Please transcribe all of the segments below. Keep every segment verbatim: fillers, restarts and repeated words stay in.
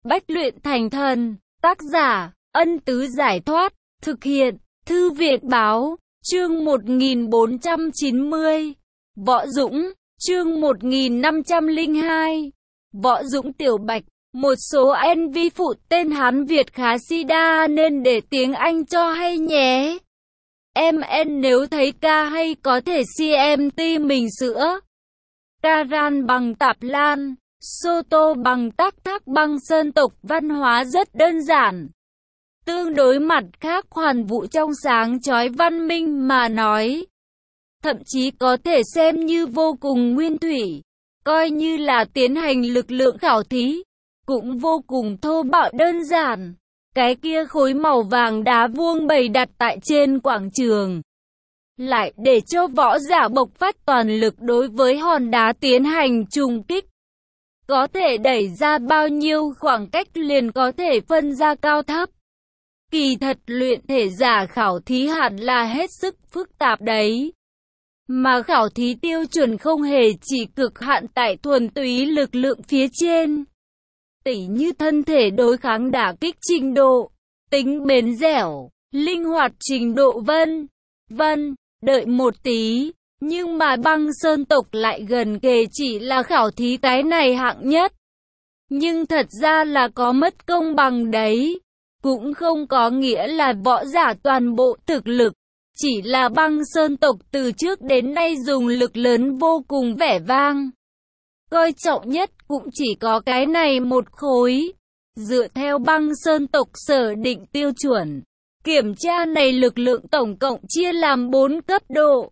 Bách luyện thành thần. Tác giả, Ân Tứ Giải Thoát. Thực hiện, Thư viện Báo. Chương một nghìn bốn trăm chín mươi. Võ Dũng. Chương một nghìn năm trăm lẻ hai. Võ Dũng Tiểu Bạch. Một số en vê phụ tên Hán Việt khá si đa nên để tiếng Anh cho hay nhé. Em en nếu thấy ca hay có thể xê em tê mình sữa. Karan bằng Tạp Lan, Soto bằng Tắc Thác bằng Sơn tộc. Văn hóa rất đơn giản, tương đối mặt khác hoàn vũ trong sáng chói văn minh mà nói. Thậm chí có thể xem như vô cùng nguyên thủy, coi như là tiến hành lực lượng khảo thí, cũng vô cùng thô bạo đơn giản. Cái kia khối màu vàng đá vuông bày đặt tại trên quảng trường, lại để cho võ giả bộc phát toàn lực đối với hòn đá tiến hành trùng kích. Có thể đẩy ra bao nhiêu khoảng cách liền có thể phân ra cao thấp. Kỳ thật luyện thể giả khảo thí hẳn là hết sức phức tạp đấy. Mà khảo thí tiêu chuẩn không hề chỉ cực hạn tại thuần túy lực lượng phía trên. Tỉ như thân thể đối kháng đả kích trình độ, tính bền dẻo, linh hoạt trình độ vân vân. Đợi một tí, nhưng mà băng sơn tộc lại gần kề chỉ là khảo thí cái này hạng nhất. Nhưng thật ra là có mất công bằng đấy. Cũng không có nghĩa là võ giả toàn bộ thực lực. Chỉ là băng sơn tộc từ trước đến nay dùng lực lớn vô cùng vẻ vang. Coi trọng nhất cũng chỉ có cái này một khối. Dựa theo băng sơn tộc sở định tiêu chuẩn, kiểm tra này lực lượng tổng cộng chia làm bốn cấp độ.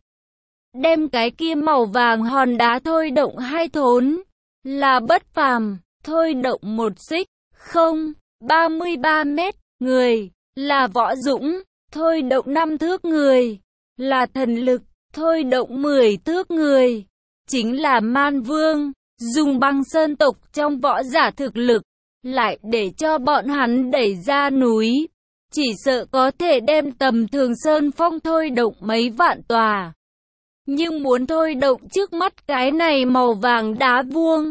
Đem cái kia màu vàng hòn đá thôi động hai thốn là bất phàm, thôi động một xích, không, ba mươi ba mét, người, là Võ Dũng, thôi động năm thước người, là thần lực, thôi động mười thước người, chính là Man Vương. Dùng băng sơn tộc trong võ giả thực lực, lại để cho bọn hắn đẩy ra núi. Chỉ sợ có thể đem tầm thường sơn phong thôi động mấy vạn tòa. Nhưng muốn thôi động trước mắt cái này màu vàng đá vuông,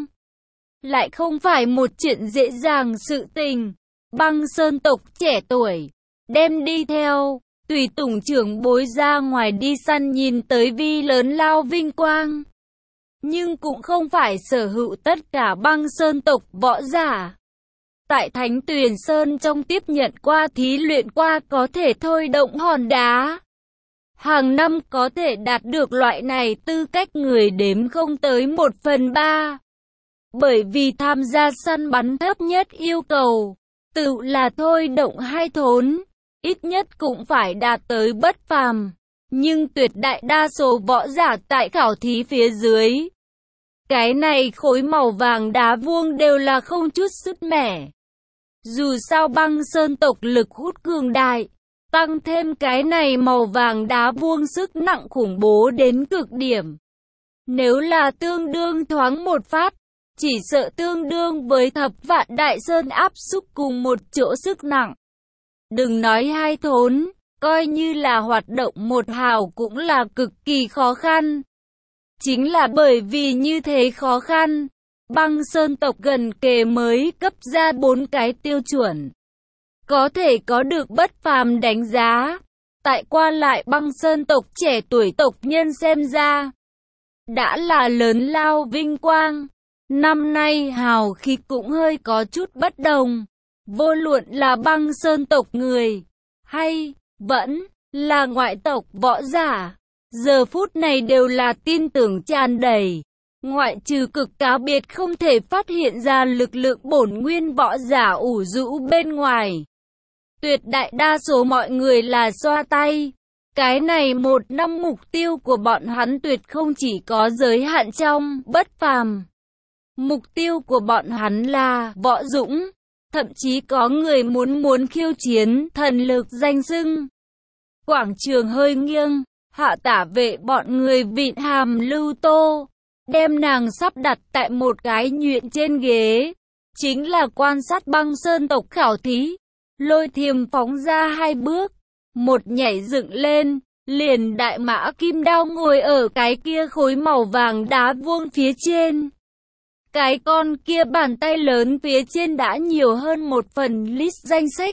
lại không phải một chuyện dễ dàng sự tình. Băng sơn tộc trẻ tuổi, đem đi theo, tùy tùng trưởng bối ra ngoài đi săn nhìn tới vi lớn lao vinh quang. Nhưng cũng không phải sở hữu tất cả băng sơn tộc võ giả. Tại Thánh Tuyền Sơn trong tiếp nhận qua thí luyện qua có thể thôi động hòn đá. Hàng năm có thể đạt được loại này tư cách người đếm không tới một phần ba. Bởi vì tham gia săn bắn thấp nhất yêu cầu, tự là thôi động hai thốn, ít nhất cũng phải đạt tới bất phàm. Nhưng tuyệt đại đa số võ giả tại khảo thí phía dưới, cái này khối màu vàng đá vuông đều là không chút sứt mẻ. Dù sao băng sơn tộc lực hút cường đại, tăng thêm cái này màu vàng đá vuông sức nặng khủng bố đến cực điểm. Nếu là tương đương thoáng một phát, chỉ sợ tương đương với thập vạn đại sơn áp xúc cùng một chỗ sức nặng. Đừng nói hai thốn, coi như là hoạt động một hào cũng là cực kỳ khó khăn. Chính là bởi vì như thế khó khăn, băng sơn tộc gần kề mới cấp ra bốn cái tiêu chuẩn, có thể có được bất phàm đánh giá. Tại qua lại băng sơn tộc trẻ tuổi tộc nhân xem ra, đã là lớn lao vinh quang. Năm nay hào khí cũng hơi có chút bất đồng. Vô luận là băng sơn tộc người, hay vẫn là ngoại tộc võ giả, giờ phút này đều là tin tưởng tràn đầy. Ngoại trừ cực cá biệt không thể phát hiện ra lực lượng bổn nguyên võ giả ủ rũ bên ngoài, tuyệt đại đa số mọi người là xoa tay. Cái này một năm mục tiêu của bọn hắn tuyệt không chỉ có giới hạn trong bất phàm. Mục tiêu của bọn hắn là Võ Dũng. Thậm chí có người muốn muốn khiêu chiến thần lực danh xưng. Quảng trường hơi nghiêng, hạ tả vệ bọn người vịn hàm lưu tô, đem nàng sắp đặt tại một cái nhuyễn trên ghế. Chính là quan sát băng sơn tộc khảo thí. Lôi Thiềm phóng ra hai bước, một nhảy dựng lên, liền đại mã kim đao ngồi ở cái kia khối màu vàng đá vuông phía trên. Cái con kia bàn tay lớn phía trên đã nhiều hơn một phần list danh sách.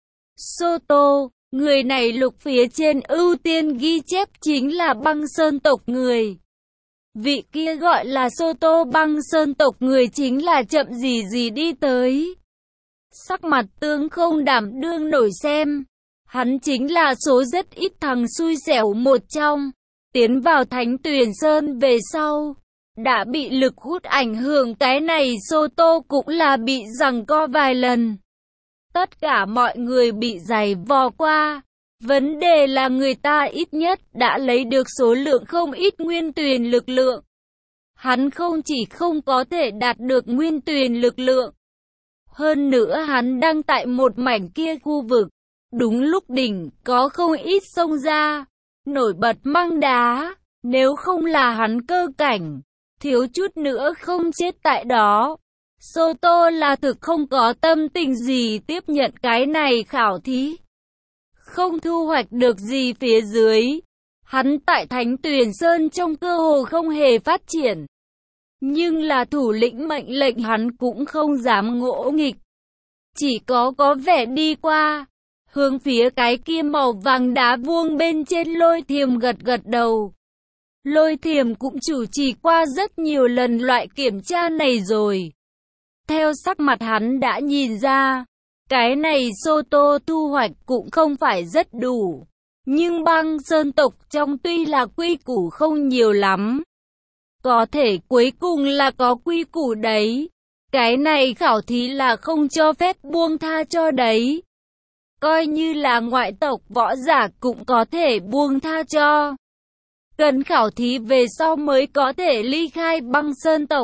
Soto, người này lục phía trên ưu tiên ghi chép chính là Băng Sơn tộc người. Vị kia gọi là Soto Băng Sơn tộc người chính là chậm gì gì đi tới. Sắc mặt tướng không đảm đương nổi xem. Hắn chính là số rất ít thằng xui xẻo một trong. Tiến vào Thánh Tuyền Sơn về sau, đã bị lực hút ảnh hưởng, cái này Soto cũng là bị giằng co vài lần. Tất cả mọi người bị giày vò qua. Vấn đề là người ta ít nhất đã lấy được số lượng không ít nguyên tuyền lực lượng. Hắn không chỉ không có thể đạt được nguyên tuyền lực lượng. Hơn nữa hắn đang tại một mảnh kia khu vực. Đúng lúc đỉnh có không ít sông ra. Nổi bật măng đá. Nếu không là hắn cơ cảnh, thiếu chút nữa không chết tại đó. Soto là thực không có tâm tình gì tiếp nhận cái này khảo thí. Không thu hoạch được gì phía dưới. Hắn tại Thánh Tuyền Sơn trong cơ hồ không hề phát triển. Nhưng là thủ lĩnh mệnh lệnh hắn cũng không dám ngỗ nghịch. Chỉ có có vẻ đi qua. Hướng phía cái kia màu vàng đá vuông bên trên Lôi Thiềm gật gật đầu. Lôi Thiềm cũng chủ trì qua rất nhiều lần loại kiểm tra này rồi. Theo sắc mặt hắn đã nhìn ra, cái này Soto thu hoạch cũng không phải rất đủ. Nhưng Băng Sơn tộc trong tuy là quy củ không nhiều lắm. Có thể cuối cùng là có quy củ đấy. Cái này khảo thí là không cho phép buông tha cho đấy. Coi như là ngoại tộc võ giả cũng có thể buông tha cho. Cần khảo thí về sau mới có thể ly khai Băng Sơn tộc.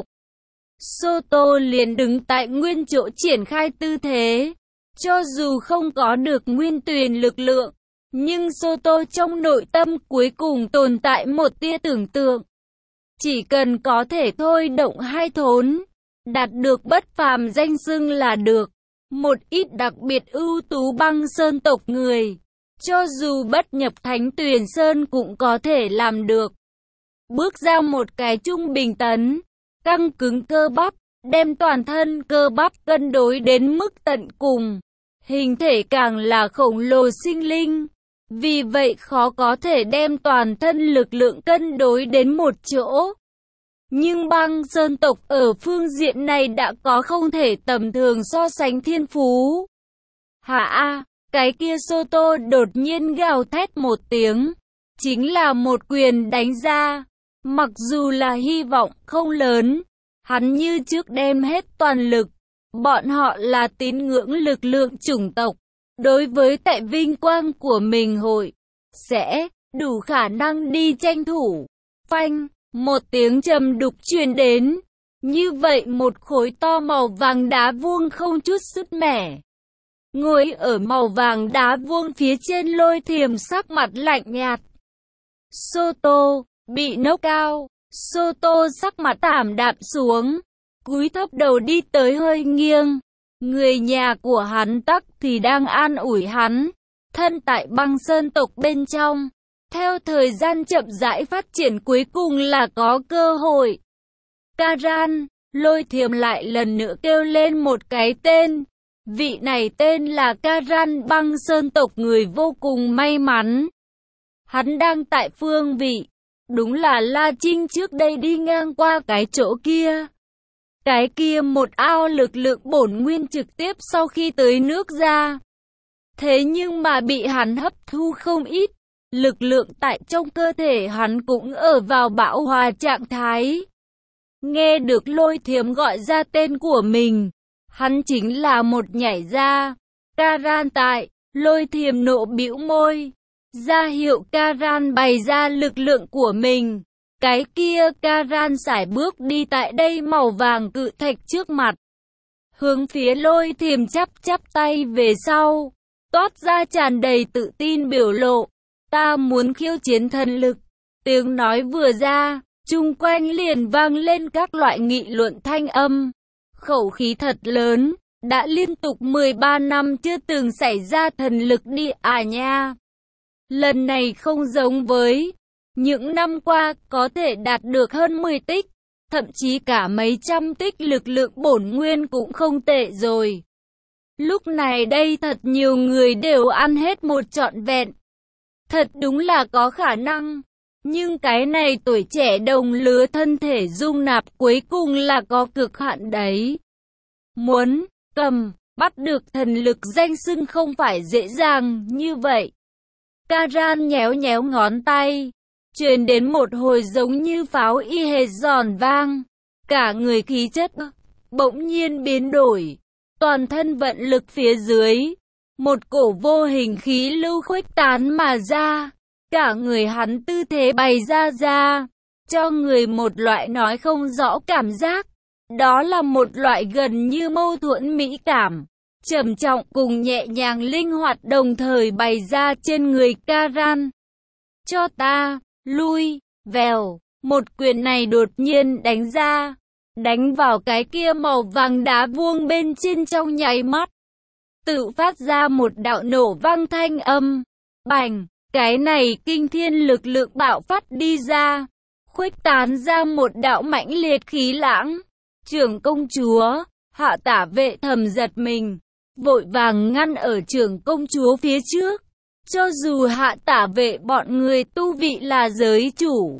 Soto liền đứng tại nguyên chỗ triển khai tư thế. Cho dù không có được nguyên tuyền lực lượng, nhưng Soto trong nội tâm cuối cùng tồn tại một tia tưởng tượng. Chỉ cần có thể thôi động hai thốn, đạt được bất phàm danh xưng là được. Một ít đặc biệt ưu tú Băng Sơn tộc người, cho dù bất nhập Thánh Tuyền Sơn cũng có thể làm được. Bước ra một cái trung bình tấn, căng cứng cơ bắp, đem toàn thân cơ bắp cân đối đến mức tận cùng. Hình thể càng là khổng lồ sinh linh, vì vậy khó có thể đem toàn thân lực lượng cân đối đến một chỗ. Nhưng Băng Sơn tộc ở phương diện này đã có không thể tầm thường so sánh thiên phú. Hả a, cái kia Soto đột nhiên gào thét một tiếng, chính là một quyền đánh ra. Mặc dù là hy vọng không lớn, hắn như trước đem hết toàn lực. Bọn họ là tín ngưỡng lực lượng chủng tộc. Đối với tại vinh quang của mình hội, sẽ đủ khả năng đi tranh thủ. Phanh, một tiếng trầm đục truyền đến. Như vậy một khối to màu vàng đá vuông không chút sứt mẻ. Ngồi ở màu vàng đá vuông phía trên Lôi Thiềm sắc mặt lạnh nhạt. Soto, bị nốc cao. Soto sắc mặt thảm đạm xuống. Cúi thấp đầu đi tới hơi nghiêng. Người nhà của hắn tắc thì đang an ủi hắn. Thân tại Băng Sơn tộc bên trong. Theo thời gian chậm rãi phát triển cuối cùng là có cơ hội. Karan, Lôi Thiềm lại lần nữa kêu lên một cái tên. Vị này tên là Karan. Băng Sơn tộc người vô cùng may mắn. Hắn đang tại phương vị. Đúng là La Trinh trước đây đi ngang qua cái chỗ kia. Cái kia một ao lực lượng bổn nguyên trực tiếp sau khi tới nước ra. Thế nhưng mà bị hắn hấp thu không ít. Lực lượng tại trong cơ thể hắn cũng ở vào bão hòa trạng thái. Nghe được Lôi Thiềm gọi ra tên của mình, hắn chính là một nhảy ra. Karan tại, Lôi Thiềm nộ bĩu môi. Ra hiệu Karan bày ra lực lượng của mình. Cái kia Karan sải bước đi tại đây màu vàng cự thạch trước mặt. Hướng phía Lôi Thiềm chắp chắp tay về sau. Toát ra tràn đầy tự tin biểu lộ. Ta muốn khiêu chiến thần lực. Tiếng nói vừa ra, chung quanh liền vang lên các loại nghị luận thanh âm. Khẩu khí thật lớn, đã liên tục mười ba năm chưa từng xảy ra thần lực đi à nha. Lần này không giống với những năm qua có thể đạt được hơn mười tích. thậm chí cả mấy trăm tích lực lượng bổn nguyên cũng không tệ rồi. Lúc này đây thật nhiều người đều ăn hết một trọn vẹn. Thật đúng là có khả năng. Nhưng cái này tuổi trẻ đồng lứa thân thể dung nạp cuối cùng là có cực hạn đấy. Muốn cầm, bắt được thần lực danh xưng không phải dễ dàng như vậy. Karan nhéo nhéo ngón tay, truyền đến một hồi giống như pháo y hệt giòn vang. Cả người khí chất bỗng nhiên biến đổi, toàn thân vận lực phía dưới. Một cổ vô hình khí lưu khuếch tán mà ra. Cả người hắn tư thế bày ra ra, cho người một loại nói không rõ cảm giác. Đó là một loại gần như mâu thuẫn mỹ cảm, trầm trọng cùng nhẹ nhàng linh hoạt đồng thời bày ra trên người Karan. Cho ta, lui, vèo, một quyền này đột nhiên đánh ra, đánh vào cái kia màu vàng đá vuông bên trên trong nháy mắt. Tự phát ra một đạo nổ vang thanh âm, bành. Cái này kinh thiên lực lượng bạo phát đi ra, khuếch tán ra một đạo mãnh liệt khí lãng. Trưởng công chúa, Hạ Tả Vệ thầm giật mình, vội vàng ngăn ở trưởng công chúa phía trước. Cho dù Hạ Tả Vệ bọn người tu vị là giới chủ,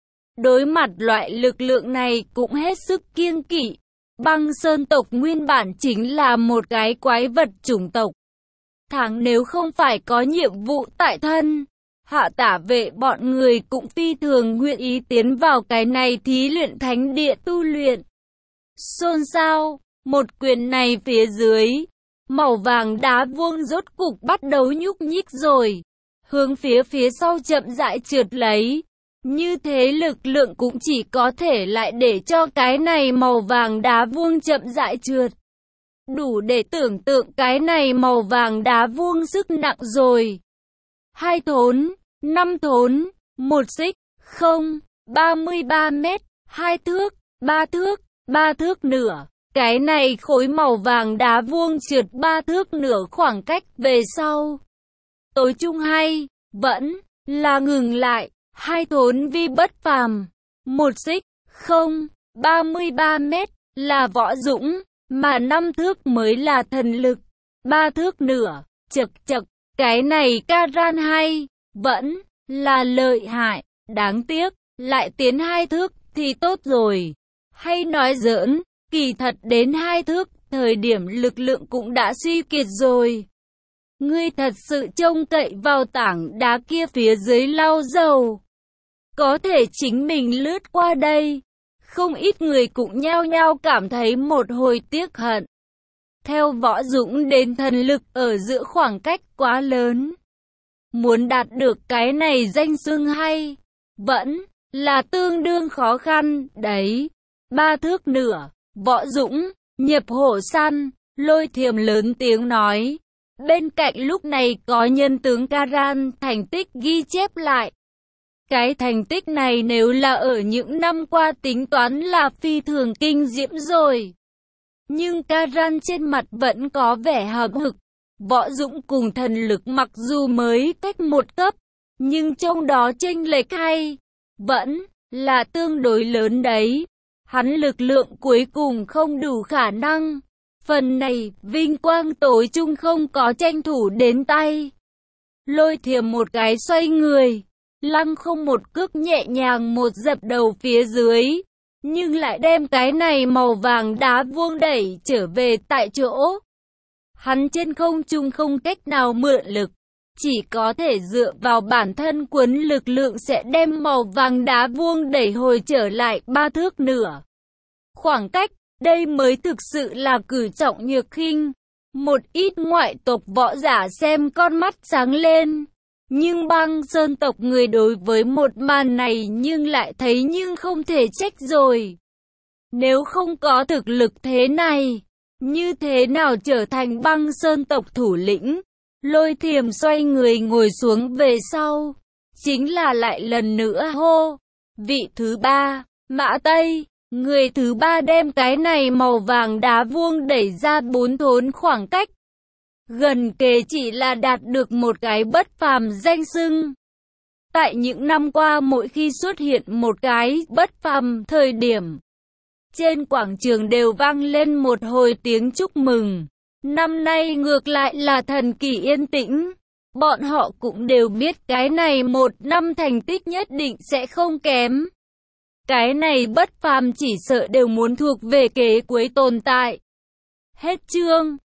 đối mặt loại lực lượng này cũng hết sức kiêng kỵ. Băng Sơn tộc nguyên bản chính là một cái quái vật chủng tộc. Thắng nếu không phải có nhiệm vụ tại thân, Hạ Tả Vệ bọn người cũng phi thường nguyện ý tiến vào cái này thí luyện thánh địa tu luyện. Xôn xao, một quyền này phía dưới, màu vàng đá vuông rốt cục bắt đầu nhúc nhích rồi, hướng phía phía sau chậm rãi trượt lấy. Như thế lực lượng cũng chỉ có thể lại để cho cái này màu vàng đá vuông chậm rãi trượt. Đủ để tưởng tượng cái này màu vàng đá vuông sức nặng rồi. Hai thốn, năm thốn, một xích, không, ba mươi ba mét, hai thước, ba thước, ba thước nửa. Cái này khối màu vàng đá vuông trượt ba thước nửa khoảng cách về sau. Tối trung hay, vẫn là ngừng lại, hai thốn vi bất phàm, một xích, không, ba mươi ba mét, là võ dũng. Mà năm thước mới là thần lực, ba thước nửa, chật chật, cái này Karan hay, vẫn là lợi hại, đáng tiếc, lại tiến hai thước thì tốt rồi. Hay nói giỡn, kỳ thật đến hai thước, thời điểm lực lượng cũng đã suy kiệt rồi. Ngươi thật sự trông cậy vào tảng đá kia phía dưới lau dầu, có thể chính mình lướt qua đây. Không ít người cũng nhao nhao cảm thấy một hồi tiếc hận. Theo võ dũng đến thần lực ở giữa khoảng cách quá lớn. Muốn đạt được cái này danh xưng hay, vẫn là tương đương khó khăn, đấy. Ba thước nửa, võ dũng, nhập hổ săn, Lôi Thiềm lớn tiếng nói. Bên cạnh lúc này có nhân tướng Karan thành tích ghi chép lại. Cái thành tích này nếu là ở những năm qua tính toán là phi thường kinh diễm rồi. Nhưng Karan trên mặt vẫn có vẻ hậm hực. Võ dũng cùng thần lực mặc dù mới cách một cấp, nhưng trong đó chênh lệch hay, vẫn là tương đối lớn đấy. Hắn lực lượng cuối cùng không đủ khả năng. Phần này, vinh quang tối trung không có tranh thủ đến tay. Lôi Thiềm một cái xoay người. Lăng không một cước nhẹ nhàng một dập đầu phía dưới, nhưng lại đem cái này màu vàng đá vuông đẩy trở về tại chỗ. Hắn trên không trung không cách nào mượn lực, chỉ có thể dựa vào bản thân quấn lực lượng sẽ đem màu vàng đá vuông đẩy hồi trở lại ba thước nửa. Khoảng cách, đây mới thực sự là cử trọng nhược khinh. Một ít ngoại tộc võ giả xem con mắt sáng lên. Nhưng Băng Sơn tộc người đối với một màn này nhưng lại thấy nhưng không thể trách rồi. Nếu không có thực lực thế này, như thế nào trở thành Băng Sơn tộc thủ lĩnh? Lôi Thiềm xoay người ngồi xuống về sau, chính là lại lần nữa hô. Vị thứ ba, Mã Tây, người thứ ba đem cái này màu vàng đá vuông đẩy ra bốn thốn khoảng cách. Gần kề chỉ là đạt được một cái bất phàm danh xưng. Tại những năm qua mỗi khi xuất hiện một cái bất phàm thời điểm, trên quảng trường đều vang lên một hồi tiếng chúc mừng. Năm nay ngược lại là thần kỳ yên tĩnh. Bọn họ cũng đều biết cái này một năm thành tích nhất định sẽ không kém. Cái này bất phàm chỉ sợ đều muốn thuộc về kế cuối tồn tại. Hết chương.